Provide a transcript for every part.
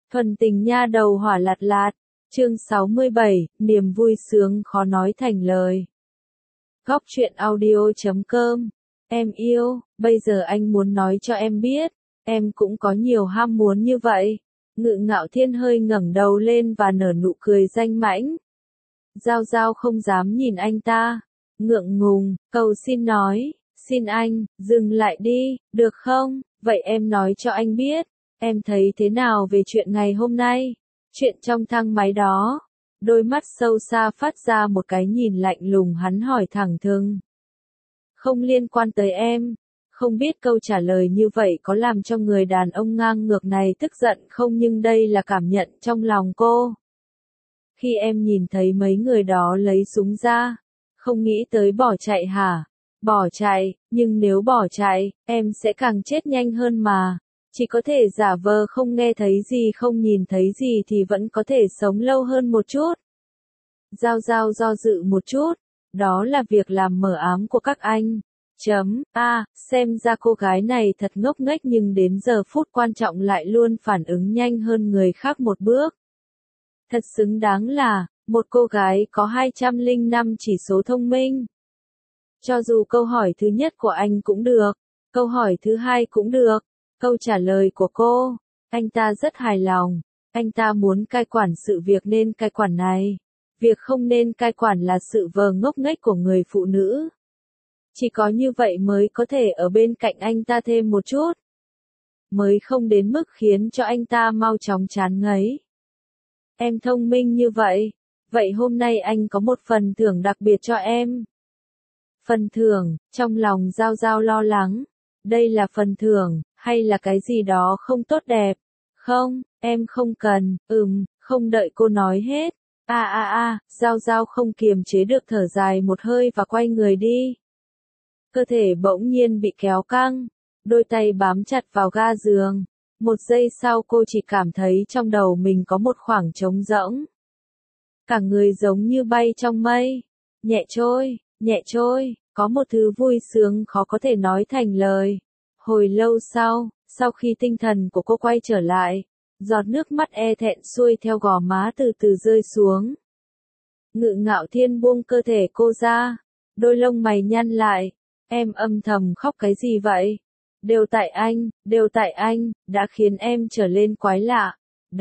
Thuần tình nha đầu hỏa lạt lạt, chương 67, niềm vui sướng khó nói thành lời. Góc truyện audio.com. Em yêu, bây giờ anh muốn nói cho em biết, em cũng có nhiều ham muốn như vậy. Ngự Ngạo Thiên hơi ngẩng đầu lên và nở nụ cười danh mãnh. Giao Giao không dám nhìn anh ta, ngượng ngùng, cầu xin nói, xin anh, dừng lại đi, được không? Vậy em nói cho anh biết, em thấy thế nào về chuyện ngày hôm nay? Chuyện trong thang máy đó. Đôi mắt sâu xa phát ra một cái nhìn lạnh lùng, hắn hỏi thẳng thừng. Không liên quan tới em. Không biết câu trả lời như vậy có làm cho người đàn ông ngang ngược này tức giận không, nhưng đây là cảm nhận trong lòng cô. Khi em nhìn thấy mấy người đó lấy súng ra, không nghĩ tới bỏ chạy hả? Bỏ chạy, nhưng nếu bỏ chạy, em sẽ càng chết nhanh hơn mà. Chỉ có thể giả vờ không nghe thấy gì, không nhìn thấy gì thì vẫn có thể sống lâu hơn một chút. Giao Giao do dự một chút, đó là việc làm mờ ám của các anh. Xem ra cô gái này thật ngốc nghếch, nhưng đến giờ phút quan trọng lại luôn phản ứng nhanh hơn người khác một bước. Thật xứng đáng là một cô gái có 205 chỉ số thông minh. Cho dù câu hỏi thứ nhất của anh cũng được, câu hỏi thứ hai cũng được, câu trả lời của cô, anh ta rất hài lòng. Anh ta muốn cai quản sự việc nên cai quản này. Việc không nên cai quản là sự vờ ngốc nghếch của người phụ nữ. Chỉ có như vậy mới có thể ở bên cạnh anh ta thêm một chút. Mới không đến mức khiến cho anh ta mau chóng chán ngấy. Em thông minh như vậy. Vậy hôm nay anh có một phần thưởng đặc biệt cho em. Phần thưởng, trong lòng Giao Giao lo lắng. Đây là phần thưởng, hay là cái gì đó không tốt đẹp? Không, em không cần, không đợi cô nói hết. Giao Giao không kiềm chế được thở dài một hơi và quay người đi. Cơ thể bỗng nhiên bị kéo căng, đôi tay bám chặt vào ga giường. Một giây sau cô chỉ cảm thấy trong đầu mình có một khoảng trống rỗng. Cả người giống như bay trong mây, nhẹ trôi, có một thứ vui sướng khó có thể nói thành lời. Hồi lâu sau khi tinh thần của cô quay trở lại, giọt nước mắt e thẹn xuôi theo gò má từ từ rơi xuống. Ngự Ngạo Thiên buông cơ thể cô ra, đôi lông mày nhăn lại, em âm thầm khóc cái gì vậy? Đều tại anh, đã khiến em trở lên quái lạ.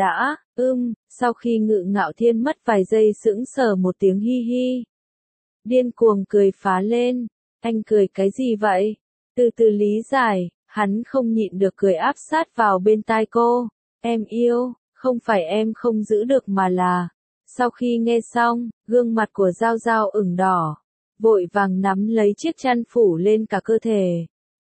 Sau khi Ngự Ngạo Thiên mất vài giây sững sờ một tiếng hi hi. Điên cuồng cười phá lên, anh cười cái gì vậy? Từ từ lý giải, hắn không nhịn được cười áp sát vào bên tai cô. Em yêu, không phải em không giữ được mà là. Sau khi nghe xong, gương mặt của Giao Giao ửng đỏ, vội vàng nắm lấy chiếc chăn phủ lên cả cơ thể.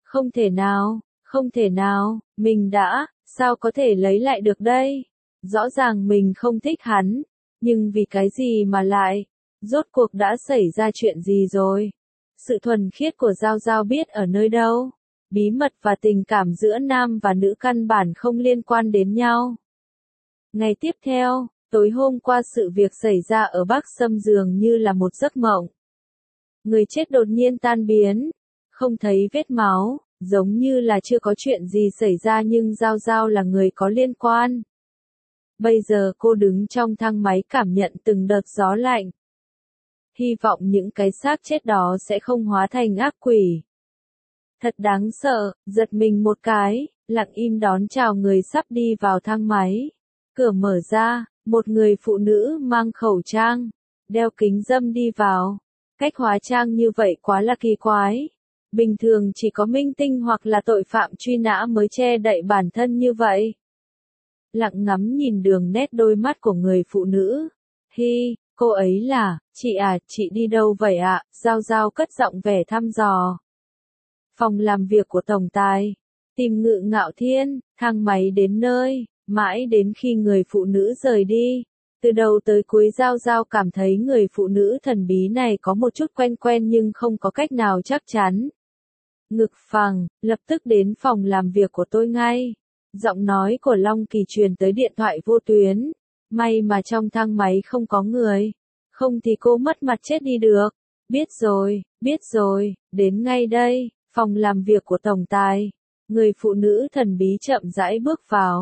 Không thể nào, mình sao có thể lấy lại được đây? Rõ ràng mình không thích hắn, nhưng vì cái gì mà lại? Rốt cuộc đã xảy ra chuyện gì rồi? Sự thuần khiết của Giao Giao biết ở nơi đâu? Bí mật và tình cảm giữa nam và nữ căn bản không liên quan đến nhau. Ngày tiếp theo, tối hôm qua sự việc xảy ra ở Bắc Sâm dường như là một giấc mộng. Người chết đột nhiên tan biến, không thấy vết máu, giống như là chưa có chuyện gì xảy ra, nhưng Giao Giao là người có liên quan. Bây giờ cô đứng trong thang máy cảm nhận từng đợt gió lạnh. Hy vọng những cái xác chết đó sẽ không hóa thành ác quỷ. Thật đáng sợ, giật mình một cái, lặng im đón chào người sắp đi vào thang máy. Cửa mở ra, một người phụ nữ mang khẩu trang, đeo kính râm đi vào. Cách hóa trang như vậy quá là kỳ quái. Bình thường chỉ có minh tinh hoặc là tội phạm truy nã mới che đậy bản thân như vậy. Lặng ngắm nhìn đường nét đôi mắt của người phụ nữ. Cô ấy là, chị đi đâu vậy ạ? Giao Giao cất giọng vẻ thăm dò. Phòng làm việc của tổng tài. Tìm Ngự Ngạo Thiên, thang máy đến nơi, mãi đến khi người phụ nữ rời đi. Từ đầu tới cuối Giao Giao cảm thấy người phụ nữ thần bí này có một chút quen quen nhưng không có cách nào chắc chắn. Ngực phẳng, lập tức đến phòng làm việc của tôi ngay. Giọng nói của Long Kỳ truyền tới điện thoại vô tuyến. May mà trong thang máy không có người. Không thì cô mất mặt chết đi được. Biết rồi, đến ngay đây, phòng làm việc của tổng tài. Người phụ nữ thần bí chậm rãi bước vào.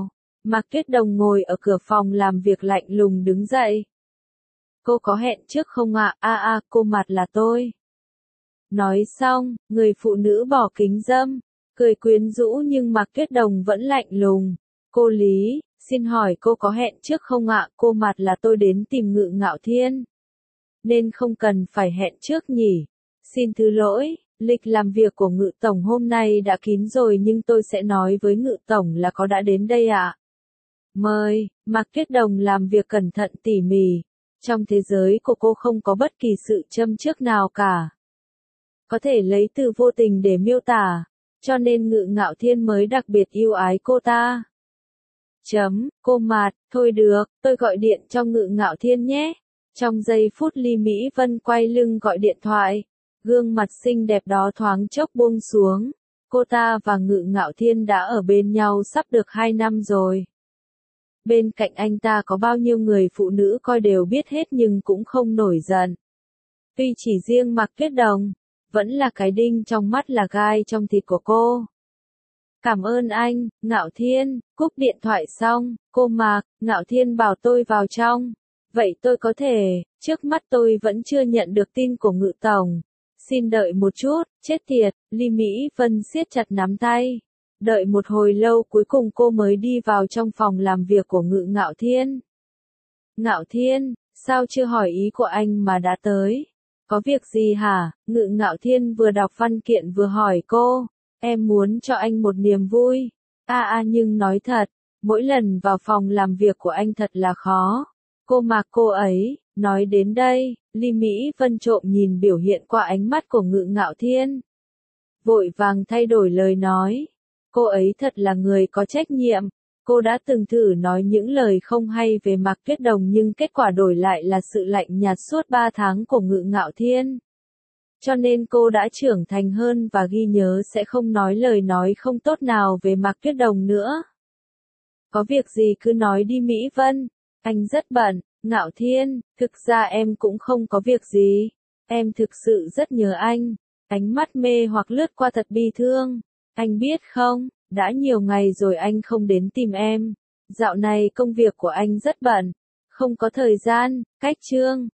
Mạc Tuyết Đồng ngồi ở cửa phòng làm việc lạnh lùng đứng dậy. Cô có hẹn trước không ạ? Cô Mạt là tôi. Nói xong, người phụ nữ bỏ kính râm, cười quyến rũ nhưng Mạc Tuyết Đồng vẫn lạnh lùng. Cô Lý, xin hỏi cô có hẹn trước không ạ? Cô Mạt là tôi đến tìm Ngự Ngạo Thiên. Nên không cần phải hẹn trước nhỉ. Xin thứ lỗi, lịch làm việc của Ngự Tổng hôm nay đã kín rồi nhưng tôi sẽ nói với Ngự Tổng là có đã đến đây ạ. Mời, Mạc Tuyết Đồng làm việc cẩn thận tỉ mỉ. Trong thế giới của cô không có bất kỳ sự châm chước nào cả. Có thể lấy từ vô tình để miêu tả, cho nên Ngự Ngạo Thiên mới đặc biệt yêu ái cô ta. Cô Mạt, thôi được, tôi gọi điện cho Ngự Ngạo Thiên nhé. Trong giây phút Ly Mỹ Vân quay lưng gọi điện thoại, gương mặt xinh đẹp đó thoáng chốc buông xuống. Cô ta và Ngự Ngạo Thiên đã ở bên nhau sắp được 2 năm rồi. Bên cạnh anh ta có bao nhiêu người phụ nữ coi đều biết hết nhưng cũng không nổi giận. Tuy chỉ riêng Mạc Tuyết Đồng, vẫn là cái đinh trong mắt là gai trong thịt của cô. Cảm ơn anh, Ngạo Thiên. Cúp điện thoại xong, cô Mạc, Ngạo Thiên bảo tôi vào trong. Vậy tôi có thể, trước mắt tôi vẫn chưa nhận được tin của Ngự Tổng. Xin đợi một chút, chết tiệt, Ly Mỹ Vân siết chặt nắm tay. Đợi một hồi lâu cuối cùng cô mới đi vào trong phòng làm việc của Ngự Ngạo Thiên. Ngạo Thiên, sao chưa hỏi ý của anh mà đã tới? Có việc gì hả? Ngự Ngạo Thiên vừa đọc văn kiện vừa hỏi cô. Em muốn cho anh một niềm vui. Nhưng nói thật, mỗi lần vào phòng làm việc của anh thật là khó. Cô Mạc cô ấy, nói đến đây, Ly Mỹ Vân trộm nhìn biểu hiện qua ánh mắt của Ngự Ngạo Thiên. Vội vàng thay đổi lời nói. Cô ấy thật là người có trách nhiệm. Cô đã từng thử nói những lời không hay về Mạc Tuyết Đồng nhưng kết quả đổi lại là sự lạnh nhạt suốt 3 tháng của Ngự Ngạo Thiên. Cho nên cô đã trưởng thành hơn và ghi nhớ sẽ không nói lời nói không tốt nào về Mạc Tuyết Đồng nữa. Có việc gì cứ nói đi Mỹ Vân. Anh rất bận. Ngạo Thiên, thực ra em cũng không có việc gì. Em thực sự rất nhớ anh. Ánh mắt mê hoặc lướt qua thật bi thương. Anh biết không, đã nhiều ngày rồi anh không đến tìm em. Dạo này công việc của anh rất bận. Không có thời gian, cách chương.